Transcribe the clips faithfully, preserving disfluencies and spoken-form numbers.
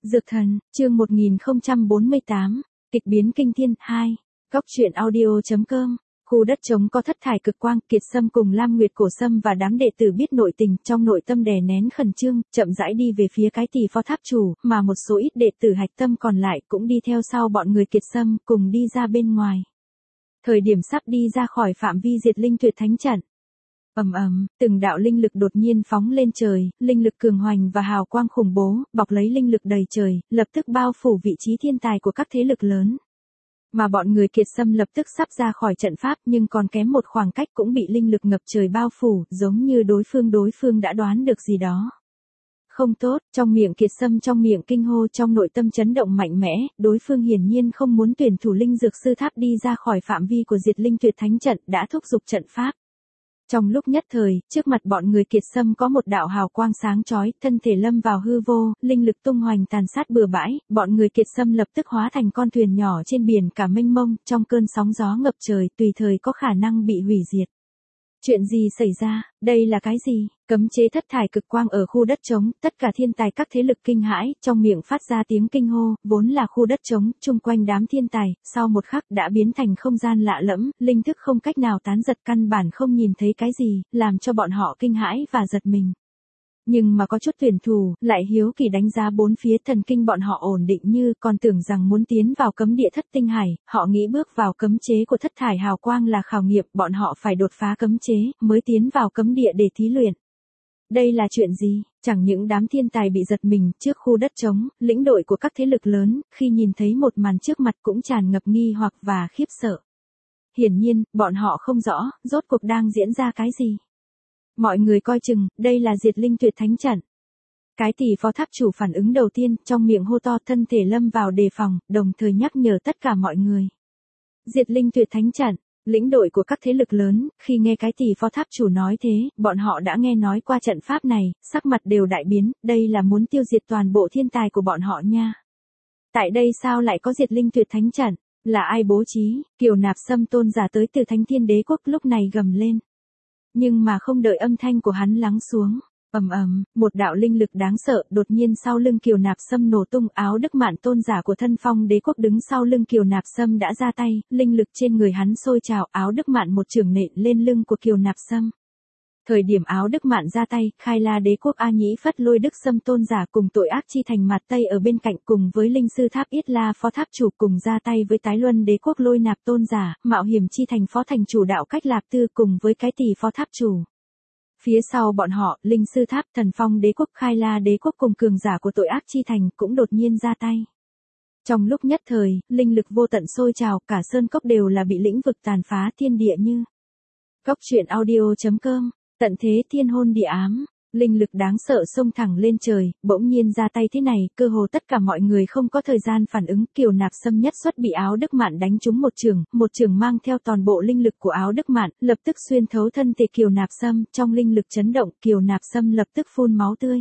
Dược thần, chương một nghìn không trăm bốn mươi tám, kịch biến kinh thiên, hai. Góc truyện audio chấm com. Khu đất trống có thất thải cực quang, Kiệt Sâm cùng Lam Nguyệt Cổ Sâm và đám đệ tử biết nội tình, trong nội tâm đè nén khẩn trương, chậm rãi đi về phía cái tỳ phó tháp chủ, mà một số ít đệ tử hạch tâm còn lại cũng đi theo sau bọn người Kiệt Sâm, cùng đi ra bên ngoài. Thời điểm sắp đi ra khỏi phạm vi diệt linh tuyệt thánh trận, ầm ầm, từng đạo linh lực đột nhiên phóng lên trời, linh lực cường hoành và hào quang khủng bố, bọc lấy linh lực đầy trời, lập tức bao phủ vị trí thiên tài của các thế lực lớn. Mà bọn người Kiệt Sâm lập tức sắp ra khỏi trận pháp, nhưng còn kém một khoảng cách cũng bị linh lực ngập trời bao phủ, giống như đối phương đối phương đã đoán được gì đó. Không tốt, trong miệng Kiệt Sâm trong miệng kinh hô, trong nội tâm chấn động mạnh mẽ, đối phương hiển nhiên không muốn tuyển thủ linh dược sư tháp đi ra khỏi phạm vi của diệt linh tuyệt thánh trận, đã thúc giục trận pháp. Trong lúc nhất thời, trước mặt bọn người Kiệt Sâm có một đạo hào quang sáng chói, thân thể lâm vào hư vô, linh lực tung hoành tàn sát bừa bãi, bọn người Kiệt Sâm lập tức hóa thành con thuyền nhỏ trên biển cả mênh mông, trong cơn sóng gió ngập trời, tùy thời có khả năng bị hủy diệt. Chuyện gì xảy ra, đây là cái gì? Cấm chế thất thải cực quang ở khu đất trống, tất cả thiên tài các thế lực kinh hãi, trong miệng phát ra tiếng kinh hô, vốn là khu đất trống, chung quanh đám thiên tài, sau một khắc đã biến thành không gian lạ lẫm, linh thức không cách nào tán giật, căn bản không nhìn thấy cái gì, làm cho bọn họ kinh hãi và giật mình. Nhưng mà có chút tuyển thủ, lại hiếu kỳ đánh giá bốn phía, thần kinh bọn họ ổn định như, còn tưởng rằng muốn tiến vào cấm địa thất tinh hải, họ nghĩ bước vào cấm chế của thất thải hào quang là khảo nghiệm, bọn họ phải đột phá cấm chế, mới tiến vào cấm địa để thí luyện. Đây là chuyện gì? Chẳng những đám thiên tài bị giật mình, trước khu đất trống, lĩnh đội của các thế lực lớn, khi nhìn thấy một màn trước mặt cũng tràn ngập nghi hoặc và khiếp sợ. Hiển nhiên, bọn họ không rõ, rốt cuộc đang diễn ra cái gì. Mọi người coi chừng, đây là diệt linh tuyệt thánh trận. Cái tỷ phó tháp chủ phản ứng đầu tiên, trong miệng hô to, thân thể lâm vào đề phòng, đồng thời nhắc nhở tất cả mọi người. Diệt linh tuyệt thánh trận, lĩnh đội của các thế lực lớn, khi nghe cái tỷ phó tháp chủ nói thế, bọn họ đã nghe nói qua trận pháp này, sắc mặt đều đại biến, đây là muốn tiêu diệt toàn bộ thiên tài của bọn họ nha. Tại đây sao lại có diệt linh tuyệt thánh trận, là ai bố trí? Kiều Nạp Sâm tôn giả tới từ Thánh Thiên Đế Quốc lúc này gầm lên. Nhưng mà không đợi âm thanh của hắn lắng xuống, ầm ầm, một đạo linh lực đáng sợ đột nhiên sau lưng Kiều Nạp Sâm nổ tung, Áo Đức Mạn tôn giả của Thân Phong Đế Quốc đứng sau lưng Kiều Nạp Sâm đã ra tay, linh lực trên người hắn sôi trào, Áo Đức Mạn một chưởng nện lên lưng của Kiều Nạp Sâm. Thời điểm Áo Đức Mạn ra tay, Khai La Đế Quốc A Nhĩ Phất Lôi Đức Sâm tôn giả cùng tội ác chi thành Mạt Tây ở bên cạnh, cùng với linh sư tháp Yết La phó tháp chủ cùng ra tay với Tái Luân Đế Quốc Lôi Nạp tôn giả, Mạo Hiểm chi thành phó thành chủ Đạo Cách Lạp Tư cùng với cái tỷ phó tháp chủ. Phía sau bọn họ, linh sư tháp Thần Phong Đế Quốc, Khai La Đế Quốc cùng cường giả của tội ác chi thành cũng đột nhiên ra tay. Trong lúc nhất thời, linh lực vô tận sôi trào, cả sơn cốc đều là bị lĩnh vực tàn phá, thiên địa như. Góc truyện audio chấm com. Tận thế thiên hôn địa ám, linh lực đáng sợ xông thẳng lên trời, bỗng nhiên ra tay thế này, cơ hồ tất cả mọi người không có thời gian phản ứng, Kiều Nạp Sâm nhất xuất bị Áo Đức Mạn đánh trúng một chưởng, một chưởng mang theo toàn bộ linh lực của Áo Đức Mạn, lập tức xuyên thấu thân thể Kiều Nạp Sâm, trong linh lực chấn động, Kiều Nạp Sâm lập tức phun máu tươi.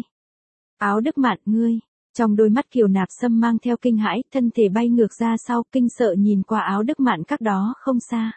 Áo Đức Mạn, ngươi, trong đôi mắt Kiều Nạp Sâm mang theo kinh hãi, thân thể bay ngược ra sau, kinh sợ nhìn qua Áo Đức Mạn cách đó không xa.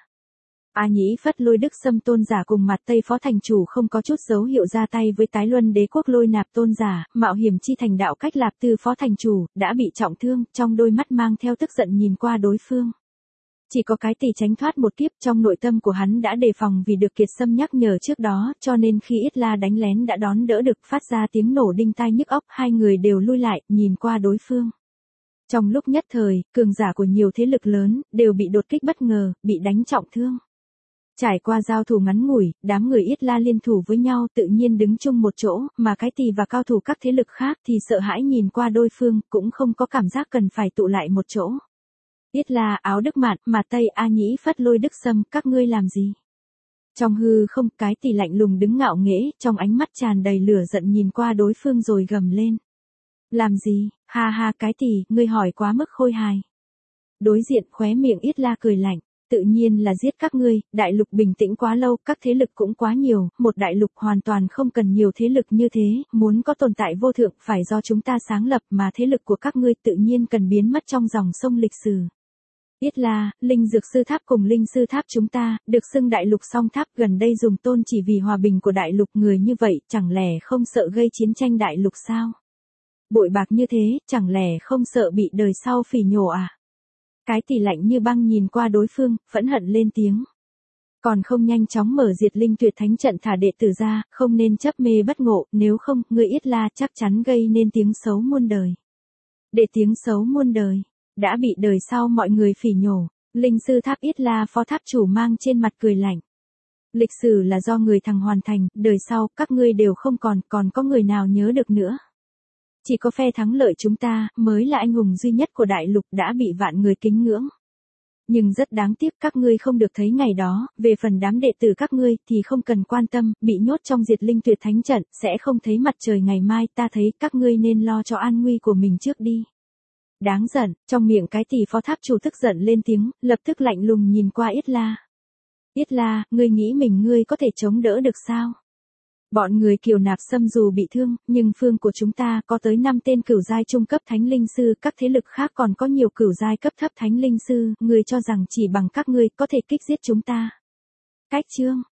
A Nhĩ Phất Lôi Đức Sâm tôn giả cùng Mạt Tây phó thành chủ không có chút dấu hiệu ra tay với Tái Luân Đế Quốc Lôi Nạp tôn giả, Mạo Hiểm chi thành Đạo Cách Lạp Tư phó thành chủ, đã bị trọng thương, trong đôi mắt mang theo tức giận nhìn qua đối phương. Chỉ có cái tỷ tránh thoát một kiếp, trong nội tâm của hắn đã đề phòng vì được Kiệt Sâm nhắc nhở trước đó, cho nên khi Yết La đánh lén đã đón đỡ được, phát ra tiếng nổ đinh tai nhức óc, hai người đều lui lại, nhìn qua đối phương. Trong lúc nhất thời, cường giả của nhiều thế lực lớn, đều bị đột kích bất ngờ, bị đánh trọng thương. Trải qua giao thủ ngắn ngủi, đám người Yết La liên thủ với nhau tự nhiên đứng chung một chỗ, mà cái tỷ và cao thủ các thế lực khác thì sợ hãi nhìn qua đối phương, cũng không có cảm giác cần phải tụ lại một chỗ. Yết La, Áo Đức Mạn, Mạt Tây, A Nhĩ Phất Lôi Đức Sâm, các ngươi làm gì? Trong hư không, cái tỷ lạnh lùng đứng ngạo nghễ, trong ánh mắt tràn đầy lửa giận nhìn qua đối phương rồi gầm lên. Làm gì? Ha ha, cái tỷ, ngươi hỏi quá mức khôi hài. Đối diện khóe miệng Yết La cười lạnh. Tự nhiên là giết các ngươi, đại lục bình tĩnh quá lâu, các thế lực cũng quá nhiều, một đại lục hoàn toàn không cần nhiều thế lực như thế, muốn có tồn tại vô thượng phải do chúng ta sáng lập, mà thế lực của các ngươi tự nhiên cần biến mất trong dòng sông lịch sử. Yết La, linh dược sư tháp cùng linh sư tháp chúng ta, được xưng đại lục song tháp, gần đây dùng tôn chỉ vì hòa bình của đại lục, người như vậy, chẳng lẽ không sợ gây chiến tranh đại lục sao? Bội bạc như thế, chẳng lẽ không sợ bị đời sau phỉ nhổ à? Cái tỷ lạnh như băng nhìn qua đối phương, phẫn hận lên tiếng. Còn không nhanh chóng mở diệt linh tuyệt thánh trận thả đệ tử ra, không nên chấp mê bất ngộ, nếu không, ngươi Yết La chắc chắn gây nên tiếng xấu muôn đời. Để tiếng xấu muôn đời, đã bị đời sau mọi người phỉ nhổ, linh sư tháp Yết La phó tháp chủ mang trên mặt cười lạnh. Lịch sử là do người thằng hoàn thành, đời sau, các ngươi đều không còn, còn có người nào nhớ được nữa. Chỉ có phe thắng lợi chúng ta, mới là anh hùng duy nhất của đại lục đã bị vạn người kính ngưỡng. Nhưng rất đáng tiếc các ngươi không được thấy ngày đó, về phần đám đệ tử các ngươi thì không cần quan tâm, bị nhốt trong diệt linh tuyệt thánh trận, sẽ không thấy mặt trời ngày mai, ta thấy các ngươi nên lo cho an nguy của mình trước đi. Đáng giận, trong miệng cái tỷ phó tháp chủ tức giận lên tiếng, lập tức lạnh lùng nhìn qua Yết La. Yết La, ngươi nghĩ mình ngươi có thể chống đỡ được sao? Bọn người Kiều Nạp Sâm dù bị thương, nhưng phương của chúng ta có tới năm tên cửu giai trung cấp thánh linh sư, các thế lực khác còn có nhiều cửu giai cấp thấp thánh linh sư, ngươi cho rằng chỉ bằng các ngươi có thể kích giết chúng ta. Cách chương